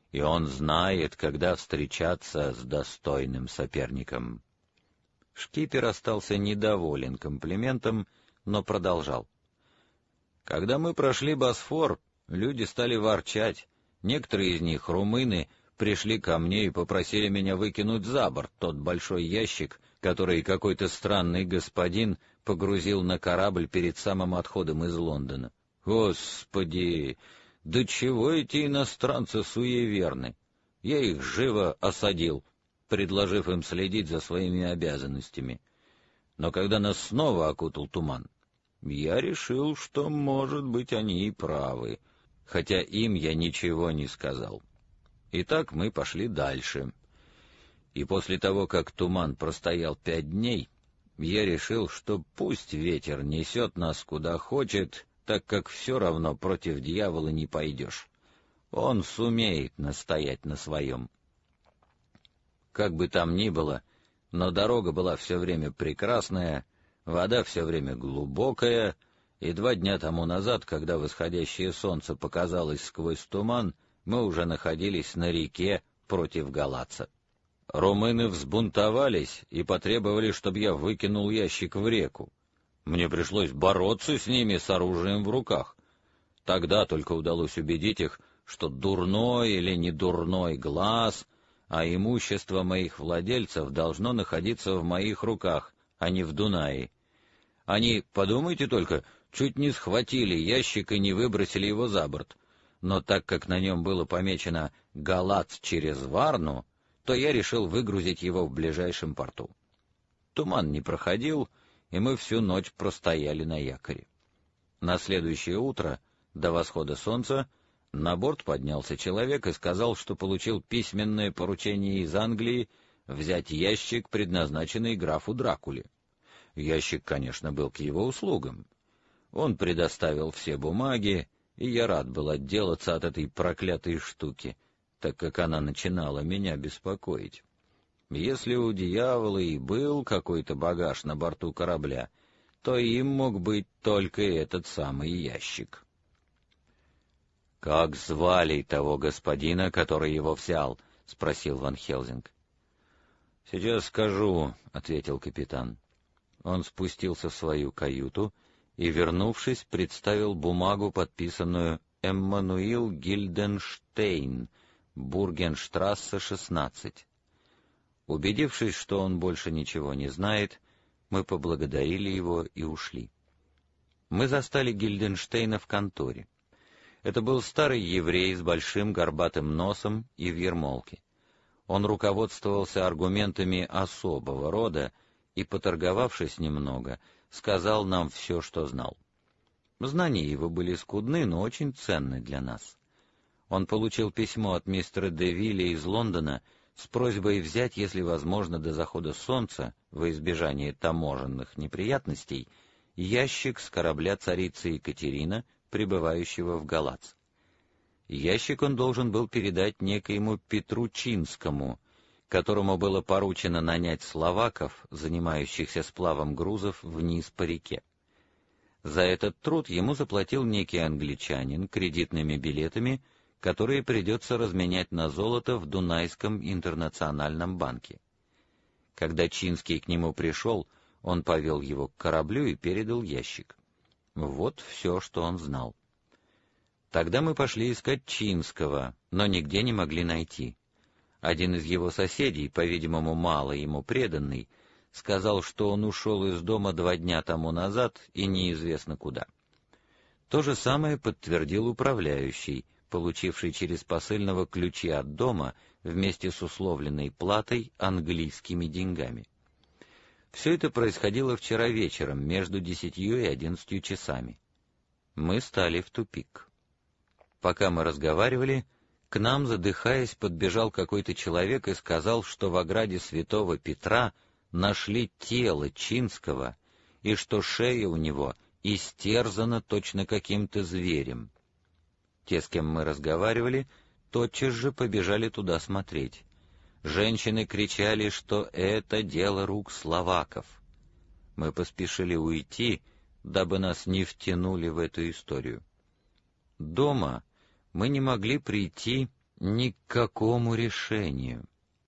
и он знает, когда встречаться с достойным соперником». Шкипер остался недоволен комплиментом, но продолжал. «Когда мы прошли Босфор, люди стали ворчать. Некоторые из них, румыны, пришли ко мне и попросили меня выкинуть за борт тот большой ящик, который какой-то странный господин погрузил на корабль перед самым отходом из Лондона. Господи, до чего эти иностранцы суеверны! Я их живо осадил, предложив им следить за своими обязанностями. Но когда нас снова окутал туман, я решил, что, может быть, они и правы, хотя им я ничего не сказал. Итак, мы пошли дальше. И после того, как туман простоял 5 дней, я решил, что пусть ветер несет нас куда хочет, так как все равно против дьявола не пойдешь. Он сумеет настоять на своем. Как бы там ни было, но дорога была все время прекрасная, вода все время глубокая, и 2 дня тому назад, когда восходящее солнце показалось сквозь туман, мы уже находились на реке против Галатца. Румыны взбунтовались и потребовали, чтобы я выкинул ящик в реку. Мне пришлось бороться с ними с оружием в руках. Тогда только удалось убедить их, что дурной или не дурной глаз, а имущество моих владельцев должно находиться в моих руках, а не в Дунае. Они, подумайте только, чуть не схватили ящик и не выбросили его за борт. Но так как на нем было помечено «Галатц через Варну», то я решил выгрузить его в ближайшем порту. Туман не проходил, и мы всю ночь простояли на якоре. На следующее утро, до восхода солнца, на борт поднялся человек и сказал, что получил письменное поручение из Англии взять ящик, предназначенный графу Дракуле. Ящик, конечно, был к его услугам. Он предоставил все бумаги, и я рад был отделаться от этой проклятой штуки, так как она начинала меня беспокоить. Если у дьявола и был какой-то багаж на борту корабля, то им мог быть только этот самый ящик. — Как звали того господина, который его взял? — спросил Ван Хелсинг. — Сейчас скажу, — ответил капитан. Он спустился в свою каюту и, вернувшись, представил бумагу, подписанную «Эммануил Гильденштейн, Бургенштрассе, 16». Убедившись, что он больше ничего не знает, мы поблагодарили его и ушли. Мы застали Гильденштейна в конторе. Это был старый еврей с большим горбатым носом и в ермолке. Он руководствовался аргументами особого рода и, поторговавшись немного, сказал нам все, что знал. Знания его были скудны, но очень ценны для нас. Он получил письмо от мистера Девилля из Лондона с просьбой взять, если возможно, до захода солнца, во избежание таможенных неприятностей, ящик с корабля царицы Екатерина, прибывающего в Галатц. Ящик он должен был передать некоему Петру Чинскому, которому было поручено нанять словаков, занимающихся сплавом грузов, вниз по реке. За этот труд ему заплатил некий англичанин кредитными билетами, которые придется разменять на золото в Дунайском интернациональном банке. Когда Чинский к нему пришел, он повел его к кораблю и передал ящик. Вот все, что он знал. Тогда мы пошли искать Чинского, но нигде не могли найти. Один из его соседей, по-видимому, мало ему преданный, сказал, что он ушел из дома 2 дня тому назад и неизвестно куда. То же самое подтвердил управляющий, получивший через посыльного ключи от дома вместе с условленной платой английскими деньгами. Все это происходило вчера вечером, между 10 и 11 часами. Мы стали в тупик. Пока мы разговаривали, к нам, задыхаясь, подбежал какой-то человек и сказал, что в ограде Святого Петра нашли тело Чинского и что шея у него истерзана точно каким-то зверем. Те, с кем мы разговаривали, тотчас же побежали туда смотреть. Женщины кричали, что это дело рук словаков. Мы поспешили уйти, дабы нас не втянули в эту историю. Дома мы не могли прийти ни к какому решению.